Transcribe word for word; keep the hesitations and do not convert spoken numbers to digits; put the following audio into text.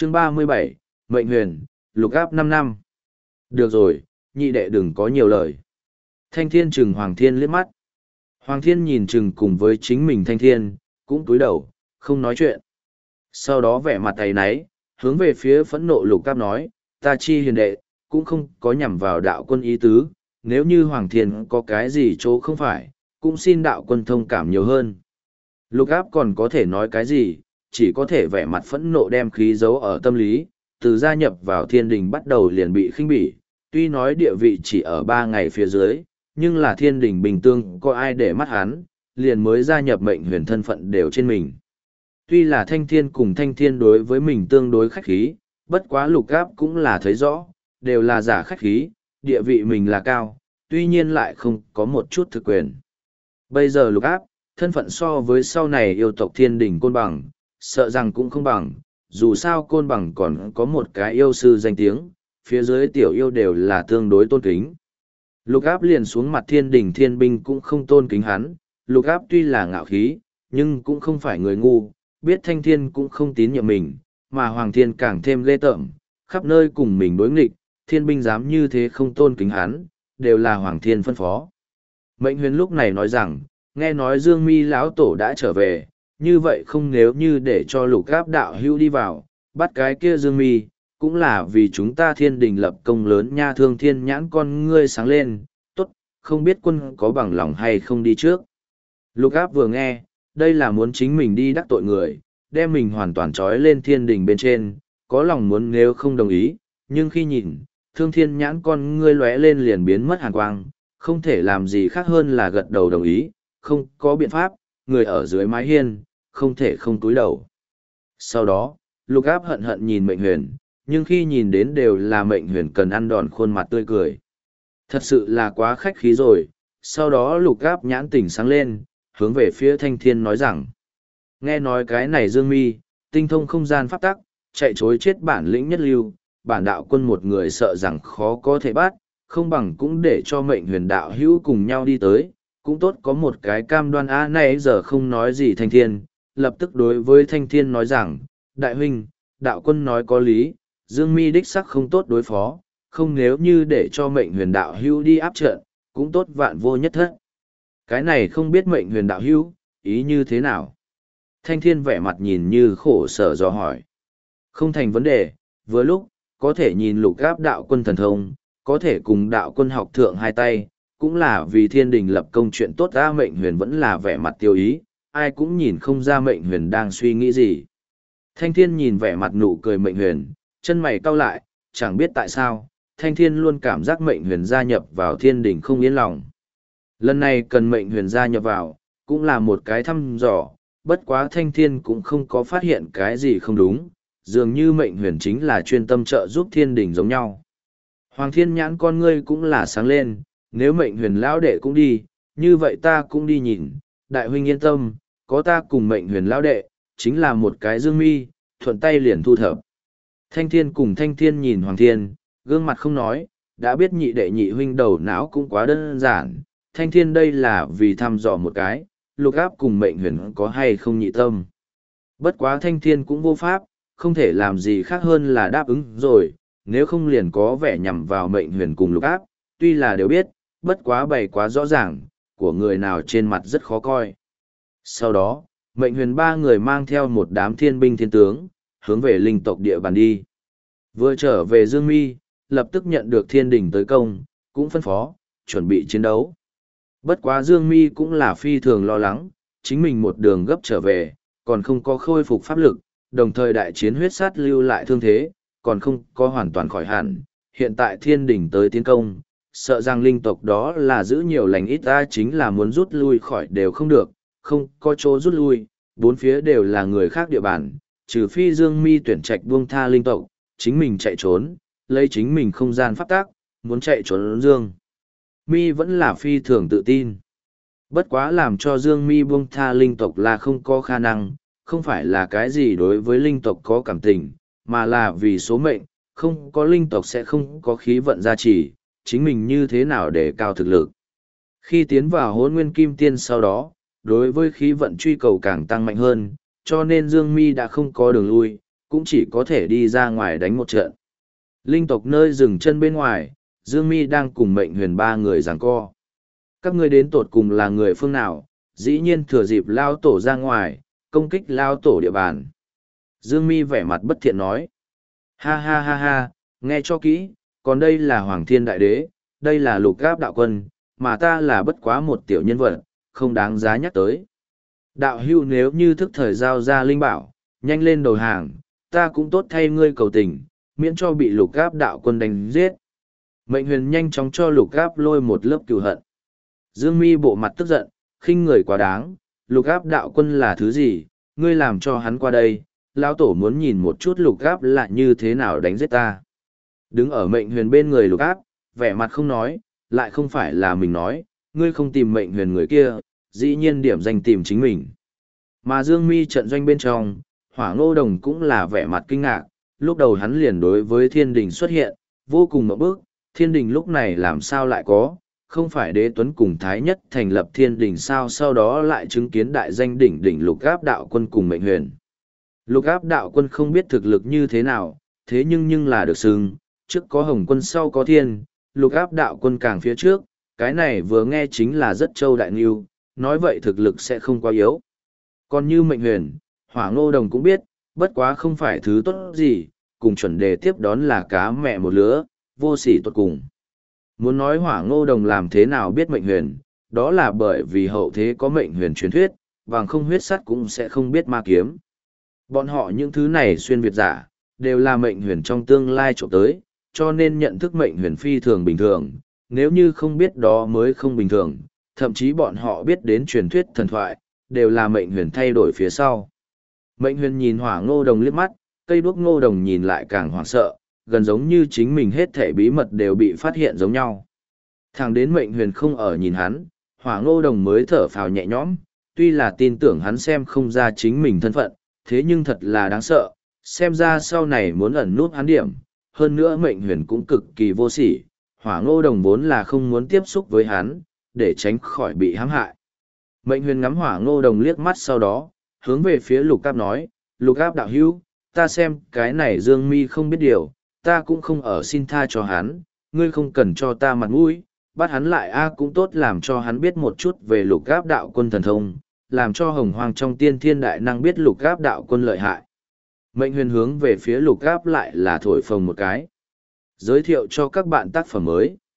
chương ba mươi bảy, Mệnh Huyền, lục áp năm năm. Được rồi, nhị đệ đừng có nhiều lời. Thanh Thiên chừng Hoàng Thiên liếc mắt. Hoàng Thiên nhìn chừng cùng với chính mình Thanh Thiên, cũng cúi đầu, không nói chuyện. Sau đó vẻ mặt tay náy, hướng về phía phẫn nộ lục áp nói, ta chi hiền đệ, cũng không có nhằm vào đạo quân ý tứ, nếu như Hoàng Thiên có cái gì chỗ không phải, cũng xin đạo quân thông cảm nhiều hơn. Lục áp còn có thể nói cái gì, chỉ có thể vẻ mặt phẫn nộ đem khí giấu ở tâm lý, từ gia nhập vào thiên đình bắt đầu liền bị khinh bỉ, tuy nói địa vị chỉ ở ba ngày phía dưới, nhưng là thiên đình bình tương có ai để mắt hắn, liền mới gia nhập mệnh huyền thân phận đều trên mình. Tuy là Thanh Thiên cùng Thanh Thiên đối với mình tương đối khách khí, bất quá lục áp cũng là thấy rõ, đều là giả khách khí, địa vị mình là cao, tuy nhiên lại không có một chút thực quyền. Bây giờ lục áp, thân phận so với sau này yêu tộc thiên đình côn bằng, sợ rằng cũng không bằng, dù sao côn bằng còn có một cái yêu sư danh tiếng, phía dưới tiểu yêu đều là tương đối tôn kính. Lục áp liền xuống mặt thiên đình thiên binh cũng không tôn kính hắn, lục áp tuy là ngạo khí, nhưng cũng không phải người ngu, biết Thanh Thiên cũng không tín nhiệm mình, mà Hoàng Thiên càng thêm ghê tởm, khắp nơi cùng mình đối nghịch, thiên binh dám như thế không tôn kính hắn, đều là Hoàng Thiên phân phó. Mệnh Huyền lúc này nói rằng, nghe nói Dương Mi lão tổ đã trở về, như vậy không nếu như để cho lục áp đạo hữu đi vào, bắt cái kia Dương Mi, cũng là vì chúng ta thiên đình lập công lớn nha. Thương Thiên nhãn con ngươi sáng lên, tốt, không biết quân có bằng lòng hay không đi trước. Lục áp vừa nghe, đây là muốn chính mình đi đắc tội người, đem mình hoàn toàn trói lên thiên đình bên trên, có lòng muốn nếu không đồng ý, nhưng khi nhìn, Thương Thiên nhãn con ngươi lóe lên liền biến mất hàn quang, không thể làm gì khác hơn là gật đầu đồng ý, không có biện pháp, người ở dưới mái hiên, không thể không túi đầu. Sau đó, lục áp hận hận nhìn Mệnh Huyền, nhưng khi nhìn đến đều là Mệnh Huyền cần ăn đòn khuôn mặt tươi cười. Thật sự là quá khách khí rồi. Sau đó lục áp nhãn tỉnh sáng lên, hướng về phía Thanh Thiên nói rằng, nghe nói cái này Dương Mi, tinh thông không gian pháp tắc, chạy chối chết bản lĩnh nhất lưu, bản đạo quân một người sợ rằng khó có thể bắt, không bằng cũng để cho Mệnh Huyền đạo hữu cùng nhau đi tới, cũng tốt có một cái cam đoan. A này giờ không nói gì Thanh Thiên, lập tức đối với Thanh Thiên nói rằng, đại huynh, đạo quân nói có lý, Dương Mi đích sắc không tốt đối phó, không nếu như để cho Mệnh Huyền đạo hữu đi áp trận, cũng tốt vạn vô nhất thất. Cái này không biết Mệnh Huyền đạo hữu, ý như thế nào? Thanh Thiên vẻ mặt nhìn như khổ sở do hỏi. Không thành vấn đề, vừa lúc, có thể nhìn lục áp đạo quân thần thông, có thể cùng đạo quân học thượng hai tay, cũng là vì thiên đình lập công chuyện tốt. Ra Mệnh Huyền vẫn là vẻ mặt tiêu ý, ai cũng nhìn không ra Mệnh Huyền đang suy nghĩ gì. Thanh Thiên nhìn vẻ mặt nụ cười Mệnh Huyền, chân mày cau lại, chẳng biết tại sao, Thanh Thiên luôn cảm giác Mệnh Huyền gia nhập vào thiên đình không yên lòng. Lần này cần Mệnh Huyền gia nhập vào, cũng là một cái thăm dò, bất quá Thanh Thiên cũng không có phát hiện cái gì không đúng, dường như Mệnh Huyền chính là chuyên tâm trợ giúp thiên đình giống nhau. Hoàng Thiên nhãn con ngươi cũng là sáng lên, nếu Mệnh Huyền lão đệ cũng đi, như vậy ta cũng đi nhìn, đại huynh yên tâm, có ta cùng Mệnh Huyền lão đệ, chính là một cái Dương Mi, thuận tay liền thu thập. Thanh Thiên cùng Thanh Thiên nhìn Hoàng Thiên, gương mặt không nói, đã biết nhị đệ nhị huynh đầu não cũng quá đơn giản, Thanh Thiên đây là vì thăm dò một cái, lục áp cùng Mệnh Huyền có hay không nhị tâm. Bất quá Thanh Thiên cũng vô pháp, không thể làm gì khác hơn là đáp ứng rồi, nếu không liền có vẻ nhằm vào Mệnh Huyền cùng lục áp, tuy là đều biết, bất quá bày quá rõ ràng, của người nào trên mặt rất khó coi. Sau đó, Mệnh Huyền ba người mang theo một đám thiên binh thiên tướng, hướng về linh tộc địa bàn đi. Vừa trở về Dương Mi, lập tức nhận được thiên đình tới công, cũng phân phó, chuẩn bị chiến đấu. Bất quá Dương Mi cũng là phi thường lo lắng, chính mình một đường gấp trở về, còn không có khôi phục pháp lực, đồng thời đại chiến huyết sát lưu lại thương thế, còn không có hoàn toàn khỏi hẳn. Hiện tại thiên đình tới tiến công, sợ rằng linh tộc đó là giữ nhiều lành ít, ta chính là muốn rút lui khỏi đều không được, không có chỗ rút lui, bốn phía đều là người khác địa bàn, trừ phi Dương Mi tuyển trạch buông tha linh tộc, chính mình chạy trốn, lấy chính mình không gian pháp tác, muốn chạy trốn Dương Mi vẫn là phi thường tự tin. Bất quá làm cho Dương Mi buông tha linh tộc là không có khả năng, không phải là cái gì đối với linh tộc có cảm tình, mà là vì số mệnh, không có linh tộc sẽ không có khí vận gia trì, chính mình như thế nào để cao thực lực. Khi tiến vào Hỗn Nguyên Kim Tiên sau đó, đối với khí vận truy cầu càng tăng mạnh hơn, cho nên Dương Mi đã không có đường lui, cũng chỉ có thể đi ra ngoài đánh một trận. Linh tộc nơi dừng chân bên ngoài, Dương Mi đang cùng Mệnh Huyền ba người giằng co. Các ngươi đến tột cùng là người phương nào, dĩ nhiên thừa dịp lao tổ ra ngoài, công kích lao tổ địa bàn. Dương Mi vẻ mặt bất thiện nói. Ha ha ha ha, nghe cho kỹ, còn đây là Hoàng Thiên Đại Đế, đây là Lục Gáp đạo quân, mà ta là bất quá một tiểu nhân vật, không đáng giá nhắc tới. Đạo hưu nếu như thức thời giao ra linh bảo, nhanh lên đầu hàng, ta cũng tốt thay ngươi cầu tình, miễn cho bị Lục Gáp đạo quân đánh giết. Mệnh Huyền nhanh chóng cho Lục Gáp lôi một lớp cừu hận. Dương Mi bộ mặt tức giận, khinh người quá đáng, Lục Gáp đạo quân là thứ gì, ngươi làm cho hắn qua đây, lão tổ muốn nhìn một chút Lục Gáp là như thế nào đánh giết ta. Đứng ở Mệnh Huyền bên người Lục Gáp, vẻ mặt không nói, lại không phải là mình nói, ngươi không tìm Mệnh Huyền người kia, dĩ nhiên điểm danh tìm chính mình. Mà Dương Mi trận doanh bên trong, Hỏa Ngô Đồng cũng là vẻ mặt kinh ngạc, lúc đầu hắn liền đối với Thiên Đình xuất hiện, vô cùng ngộp bức, Thiên Đình lúc này làm sao lại có, không phải Đế Tuấn cùng Thái Nhất thành lập Thiên Đình sao, sau đó lại chứng kiến đại danh đỉnh đỉnh Lục Áp đạo quân cùng Mệnh Huyền. Lục Áp đạo quân không biết thực lực như thế nào, thế nhưng nhưng là được xưng, trước có Hồng quân sau có Thiên, Lục Áp đạo quân càng phía trước, cái này vừa nghe chính là rất châu đại nghiêu, nói vậy thực lực sẽ không quá yếu. Còn như Mệnh Huyền, Hỏa Ngô Đồng cũng biết, bất quá không phải thứ tốt gì, cùng chuẩn đề tiếp đón là cá mẹ một lứa, vô sỉ tốt cùng. Muốn nói Hỏa Ngô Đồng làm thế nào biết Mệnh Huyền, đó là bởi vì hậu thế có Mệnh Huyền truyền thuyết, vàng không huyết sắt cũng sẽ không biết ma kiếm. Bọn họ những thứ này xuyên Việt giả, đều là Mệnh Huyền trong tương lai trộm tới, cho nên nhận thức Mệnh Huyền phi thường bình thường, nếu như không biết đó mới không bình thường, thậm chí bọn họ biết đến truyền thuyết thần thoại, đều là Mệnh Huyền thay đổi phía sau. Mệnh Huyền nhìn Hỏa Ngô Đồng liếc mắt, cây đuốc Ngô Đồng nhìn lại càng hoảng sợ, gần giống như chính mình hết thể bí mật đều bị phát hiện giống nhau. Thẳng đến Mệnh Huyền không ở nhìn hắn, Hỏa Ngô Đồng mới thở phào nhẹ nhõm, tuy là tin tưởng hắn xem không ra chính mình thân phận, thế nhưng thật là đáng sợ, xem ra sau này muốn ẩn nút hắn điểm, hơn nữa Mệnh Huyền cũng cực kỳ vô sỉ, Hỏa Ngô Đồng vốn là không muốn tiếp xúc với hắn, để tránh khỏi bị hãm hại. Mệnh Huyền ngắm Hỏa Ngô Đồng liếc mắt sau đó, hướng về phía Lục Áp nói, Lục Áp đạo hữu, ta xem cái này Dương Mi không biết điều, ta cũng không ở xin tha cho hắn, ngươi không cần cho ta mặt mũi, bắt hắn lại a cũng tốt làm cho hắn biết một chút về Lục Áp đạo quân thần thông, làm cho Hồng Hoang trong tiên thiên đại năng biết Lục Áp đạo quân lợi hại. Mệnh Huyền hướng về phía Lục Áp lại là thổi phồng một cái. Giới thiệu cho các bạn tác phẩm mới.